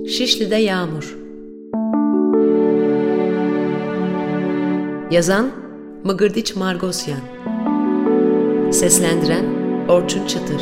Şişli'de Yağmur. Yazan Mıgırdiç Margosyan. Seslendiren Orçun Çıtır.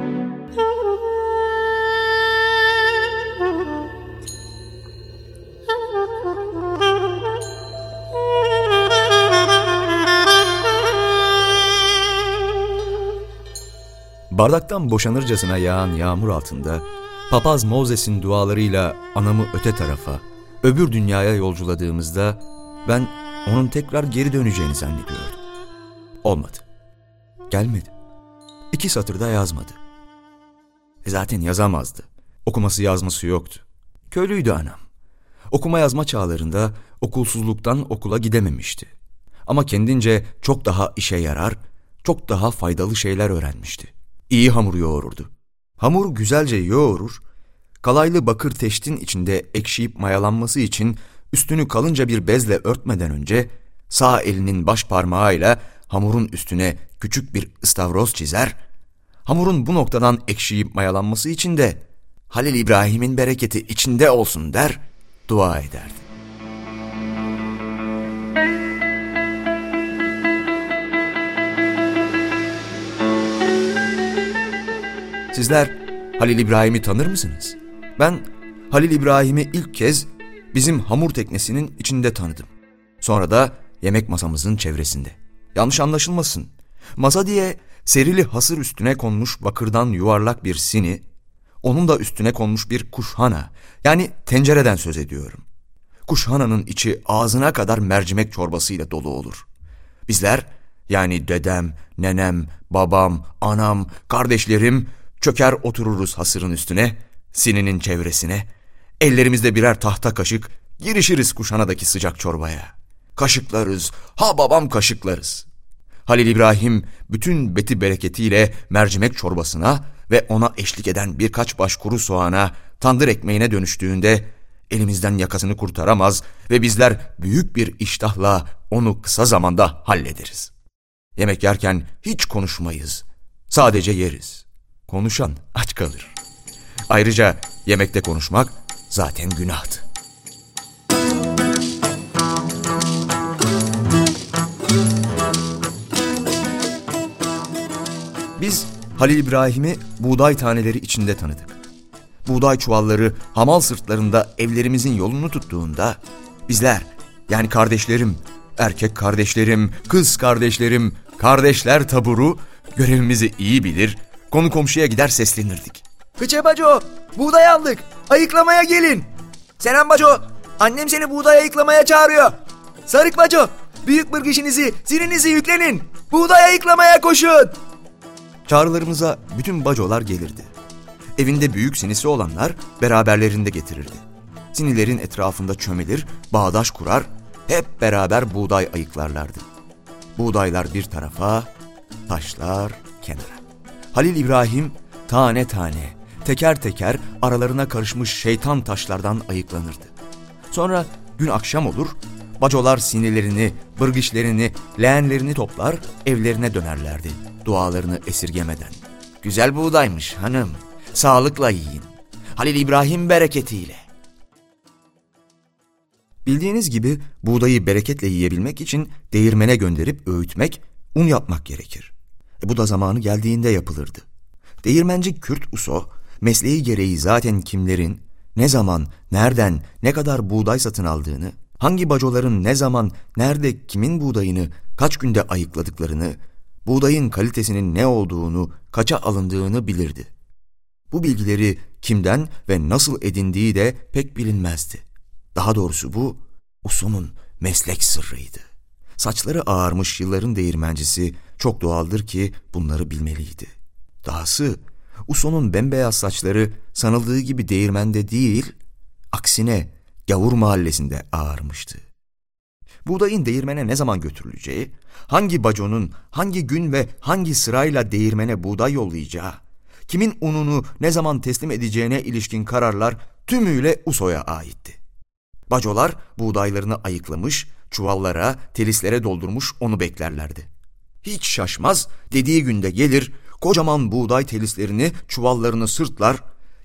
Bardaktan boşanırcasına yağan yağmur altında papaz Moses'in dualarıyla anamı öte tarafa, öbür dünyaya yolculadığımızda ben onun tekrar geri döneceğini zannediyordum. Olmadı. Gelmedi. 2 satırda yazmadı. Zaten yazamazdı. Okuması yazması yoktu. Köylüydü anam. Okuma yazma çağlarında okulsuzluktan okula gidememişti. Ama kendince çok daha işe yarar, çok daha faydalı şeyler öğrenmişti. İyi hamur yoğururdu. Hamur güzelce yoğurur, kalaylı bakır teştin içinde ekşiyip mayalanması için üstünü kalınca bir bezle örtmeden önce sağ elinin baş parmağıyla hamurun üstüne küçük bir istavroz çizer, hamurun bu noktadan ekşiyip mayalanması için de Halil İbrahim'in bereketi içinde olsun der, dua ederdi. Sizler Halil İbrahim'i tanır mısınız? Ben Halil İbrahim'i ilk kez bizim hamur teknesinin içinde tanıdım. Sonra da yemek masamızın çevresinde. Yanlış anlaşılmasın. Masa diye serili hasır üstüne konmuş bakırdan yuvarlak bir sini, onun da üstüne konmuş bir kuşhana, yani tencereden söz ediyorum. Kuşhananın içi ağzına kadar mercimek çorbasıyla dolu olur. Bizler, yani dedem, nenem, babam, anam, kardeşlerim çöker otururuz hasırın üstüne, sininin çevresine, ellerimizde birer tahta kaşık girişiriz kuşhanadaki sıcak çorbaya. Kaşıklarız, ha babam kaşıklarız. Halil İbrahim bütün beti bereketiyle mercimek çorbasına ve ona eşlik eden birkaç baş kuru soğana, tandır ekmeğine dönüştüğünde elimizden yakasını kurtaramaz ve bizler büyük bir iştahla onu kısa zamanda hallederiz. Yemek yerken hiç konuşmayız, sadece yeriz. Konuşan aç kalır. Ayrıca yemekte konuşmak zaten günahtı. Biz Halil İbrahim'i buğday taneleri içinde tanıdık. Buğday çuvalları hamal sırtlarında evlerimizin yolunu tuttuğunda bizler, yani kardeşlerim, erkek kardeşlerim, kız kardeşlerim, kardeşler taburu görevimizi iyi bilir, konu komşuya gider seslenirdik. Hıçe baco, buğday aldık, ayıklamaya gelin. Senem baco, annem seni buğday ayıklamaya çağırıyor. Sarık baco, büyük bırgışınızı, zilinizi yüklenin, buğday ayıklamaya koşun. Çağrılarımıza bütün bacolar gelirdi. Evinde büyük sinisi olanlar beraberlerinde getirirdi. Sinilerin etrafında çömelir, bağdaş kurar, hep beraber buğday ayıklarlardı. Buğdaylar bir tarafa, taşlar kenara. Halil İbrahim tane tane, teker teker aralarına karışmış şeytan taşlardan ayıklanırdı. Sonra gün akşam olur, bacolar sinirlerini, bırgişlerini, leğenlerini toplar, evlerine dönerlerdi, dualarını esirgemeden. Güzel buğdaymış hanım, sağlıkla yiyin, Halil İbrahim bereketiyle. Bildiğiniz gibi buğdayı bereketle yiyebilmek için değirmene gönderip öğütmek, un yapmak gerekir. Bu da zamanı geldiğinde yapılırdı. Değirmenci Kürt Uso, mesleği gereği zaten kimlerin, ne zaman, nereden, ne kadar buğday satın aldığını, hangi bacoların ne zaman, nerede, kimin buğdayını, kaç günde ayıkladıklarını, buğdayın kalitesinin ne olduğunu, kaça alındığını bilirdi. Bu bilgileri kimden ve nasıl edindiği de pek bilinmezdi. Daha doğrusu bu, Uso'nun meslek sırrıydı. Saçları ağarmış yılların değirmencisi çok doğaldır ki bunları bilmeliydi. Dahası Uso'nun bembeyaz saçları sanıldığı gibi değirmende değil, aksine Gavur mahallesinde ağarmıştı. Buğdayın değirmene ne zaman götürüleceği, hangi baconun hangi gün ve hangi sırayla değirmene buğday yollayacağı, kimin ununu ne zaman teslim edeceğine ilişkin kararlar tümüyle Uso'ya aitti. Bacolar buğdaylarını ayıklamış, çuvallara, telislere doldurmuş onu beklerlerdi. Hiç şaşmaz, dediği günde gelir, kocaman buğday telislerini, çuvallarını sırtlar,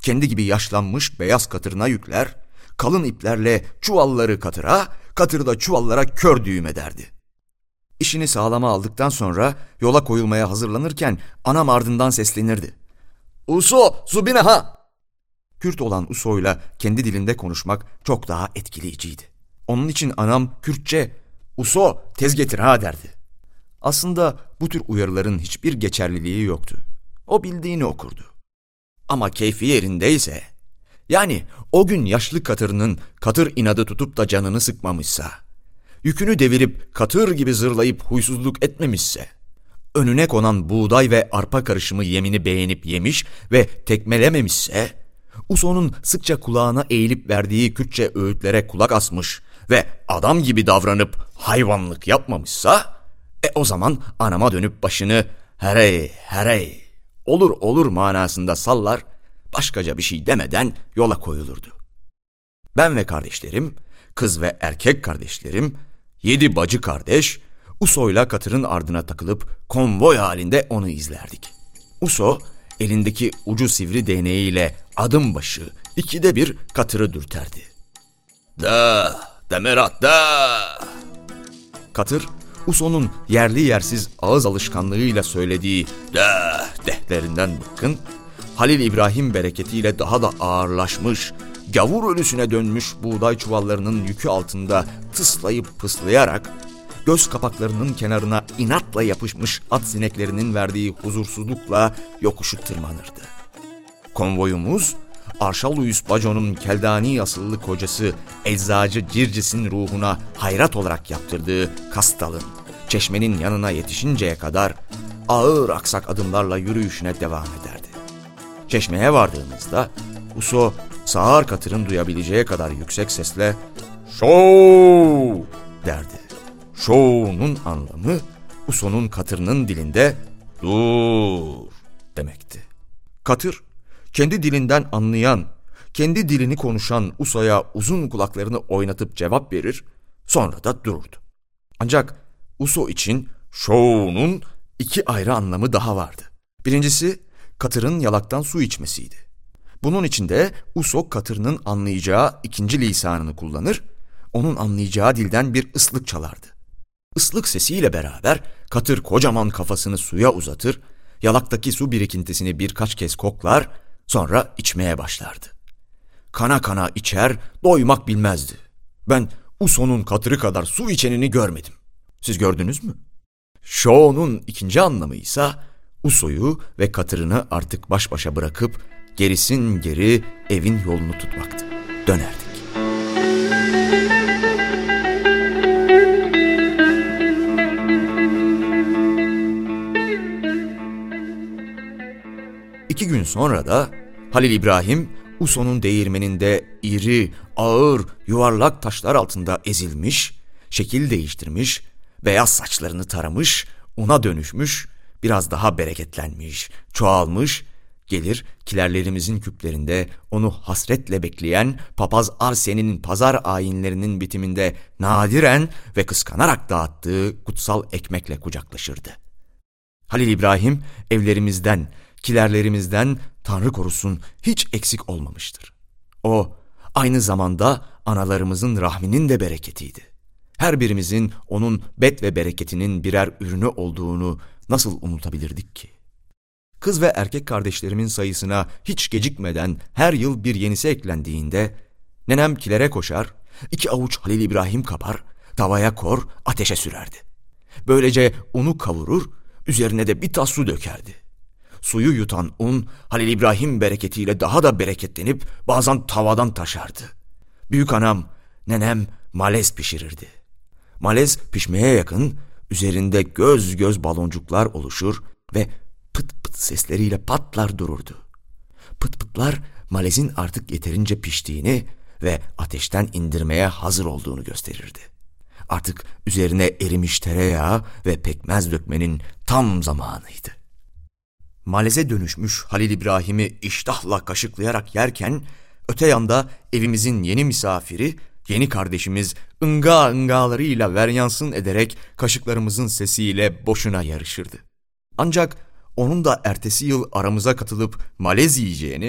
kendi gibi yaşlanmış beyaz katırına yükler, kalın iplerle çuvalları katıra, katırda çuvallara kör düğüm ederdi. İşini sağlama aldıktan sonra yola koyulmaya hazırlanırken anam ardından seslenirdi. "Uso, subine ha!" Kürt olan Uso'yla kendi dilinde konuşmak çok daha etkileyiciydi. Onun için anam Kürtçe "Uso, tez getir ha" derdi. Aslında bu tür uyarıların hiçbir geçerliliği yoktu. O bildiğini okurdu. Ama keyfi yerindeyse, yani o gün yaşlı katırının katır inadı tutup da canını sıkmamışsa, yükünü devirip katır gibi zırlayıp huysuzluk etmemişse, önüne konan buğday ve arpa karışımı yemini beğenip yemiş ve tekmelememişse, Uso'nun sıkça kulağına eğilip verdiği Kürtçe öğütlere kulak asmış ve adam gibi davranıp hayvanlık yapmamışsa, o zaman anama dönüp başını "herey herey, olur olur" manasında sallar, başkaca bir şey demeden yola koyulurdu. Ben ve kardeşlerim, kız ve erkek kardeşlerim, 7 bacı kardeş, Uso'yla katırın ardına takılıp konvoy halinde onu izlerdik. Uso, elindeki ucu sivri değneğiyle adım başı 2'de 1 katırı dürterdi. "Da, demerat da!" Katır, Uso'nun yerli yersiz ağız alışkanlığıyla söylediği "da" dehlerinden bıkkın, Halil İbrahim bereketiyle daha da ağırlaşmış, gavur ölüsüne dönmüş buğday çuvallarının yükü altında tıslayıp pıslayarak, göz kapaklarının kenarına inatla yapışmış at sineklerinin verdiği huzursuzlukla yokuşu tırmanırdı. Konvoyumuz, Arşaluyus Baco'nun Keldani asıllı kocası eczacı Circis'in ruhuna hayrat olarak yaptırdığı Kastal'ın, çeşmenin yanına yetişinceye kadar ağır aksak adımlarla yürüyüşüne devam ederdi. Çeşmeye vardığımızda Uso, sağır katırın duyabileceği kadar yüksek sesle "Şov!" derdi. Şov'nun anlamı Uso'nun katırının dilinde "dur" demekti. Katır, kendi dilinden anlayan, kendi dilini konuşan Uso'ya uzun kulaklarını oynatıp cevap verir, sonra da dururdu. Ancak Uso için "şov'nun" 2 ayrı anlamı daha vardı. Birincisi, katırın yalaktan su içmesiydi. Bunun için de Uso katırının anlayacağı 2. lisanını kullanır, onun anlayacağı dilden bir ıslık çalardı. Islık sesiyle beraber katır kocaman kafasını suya uzatır, yalaktaki su birikintisini birkaç kez koklar, sonra içmeye başlardı. Kana kana içer, doymak bilmezdi. Ben Uso'nun katırı kadar su içenini görmedim. Siz gördünüz mü? Şo'nun 2. anlamı ise Uso'yu ve katırını artık baş başa bırakıp gerisin geri evin yolunu tutmaktı. Dönerdik. İki gün sonra da Halil İbrahim, Uso'nun değirmeninde iri, ağır, yuvarlak taşlar altında ezilmiş, şekil değiştirmiş, beyaz saçlarını taramış, una dönüşmüş, biraz daha bereketlenmiş, çoğalmış, gelir kilerlerimizin küplerinde onu hasretle bekleyen papaz Arsen'in pazar ayinlerinin bitiminde nadiren ve kıskanarak dağıttığı kutsal ekmekle kucaklaşırdı. Halil İbrahim evlerimizden, kilerlerimizden Tanrı korusun hiç eksik olmamıştır. O aynı zamanda analarımızın rahminin de bereketiydi. Her birimizin onun bet ve bereketinin birer ürünü olduğunu nasıl unutabilirdik ki? Kız ve erkek kardeşlerimin sayısına hiç gecikmeden her yıl bir yenisi eklendiğinde nenem kilere koşar, 2 avuç Halil İbrahim kapar, tavaya kor, ateşe sürerdi. Böylece unu kavurur, üzerine de bir tas su dökerdi. Suyu yutan un Halil İbrahim bereketiyle daha da bereketlenip bazen tavadan taşardı. Büyük anam, nenem malez pişirirdi. Malez pişmeye yakın üzerinde göz göz baloncuklar oluşur ve pıt pıt sesleriyle patlar dururdu. Pıt pıtlar malezin artık yeterince piştiğini ve ateşten indirmeye hazır olduğunu gösterirdi. Artık üzerine erimiş tereyağı ve pekmez dökmenin tam zamanıydı. Maleze dönüşmüş Halil İbrahim'i iştahla kaşıklayarak yerken, öte yanda evimizin yeni misafiri, yeni kardeşimiz ınga ıngalarıyla veryansın ederek kaşıklarımızın sesiyle boşuna yarışırdı. Ancak onun da ertesi yıl aramıza katılıp malez yiyeceğini,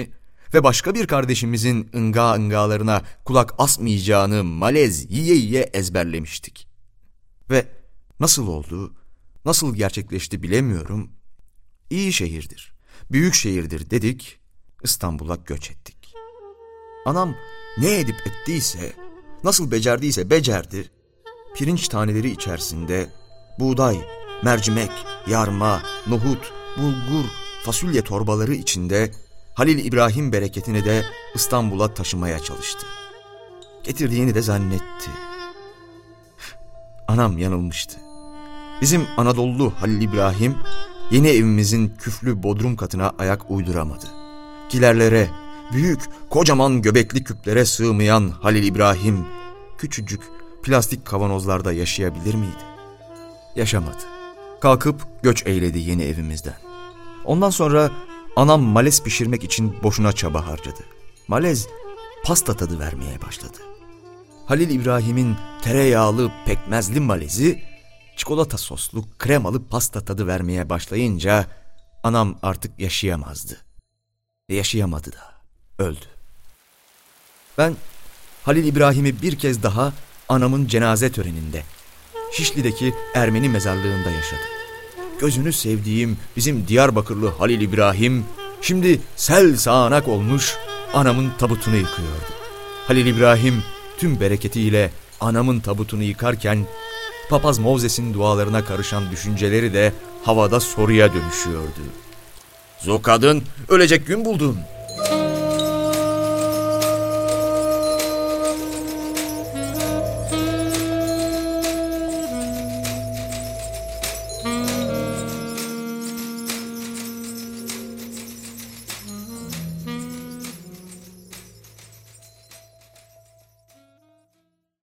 ve başka bir kardeşimizin ıngalarına kulak asmayacağını malez yiye yiye ezberlemiştik. Ve nasıl oldu, nasıl gerçekleşti bilemiyorum. İyi şehirdir, büyük şehirdir dedik, İstanbul'a göç ettik. Anam ne edip ettiyse, nasıl becerdiyse becerdi. Pirinç taneleri içerisinde buğday, mercimek, yarma, nohut, bulgur, fasulye torbaları içinde Halil İbrahim bereketini de İstanbul'a taşımaya çalıştı. Getirdiğini de zannetti. Anam yanılmıştı. Bizim Anadolu Halil İbrahim yeni evimizin küflü bodrum katına ayak uyduramadı. Kilerlere, büyük kocaman göbekli küplere sığmayan Halil İbrahim küçücük plastik kavanozlarda yaşayabilir miydi? Yaşamadı. Kalkıp göç eyledi yeni evimizden. Ondan sonra anam malez pişirmek için boşuna çaba harcadı. Malez pasta tadı vermeye başladı. Halil İbrahim'in tereyağlı pekmezli malezi çikolata soslu kremalı pasta tadı vermeye başlayınca anam artık yaşayamazdı. Yaşayamadı da öldü. Ben Halil İbrahim'i bir kez daha anamın cenaze töreninde Şişli'deki Ermeni mezarlığında yaşadım. Gözünü sevdiğim bizim Diyarbakırlı Halil İbrahim şimdi sel sağanak olmuş anamın tabutunu yıkıyordu. Halil İbrahim tüm bereketiyle anamın tabutunu yıkarken Papaz Mozes'in dualarına karışan düşünceleri de havada soruya dönüşüyordu. "Zo kadın, ölecek gün buldun.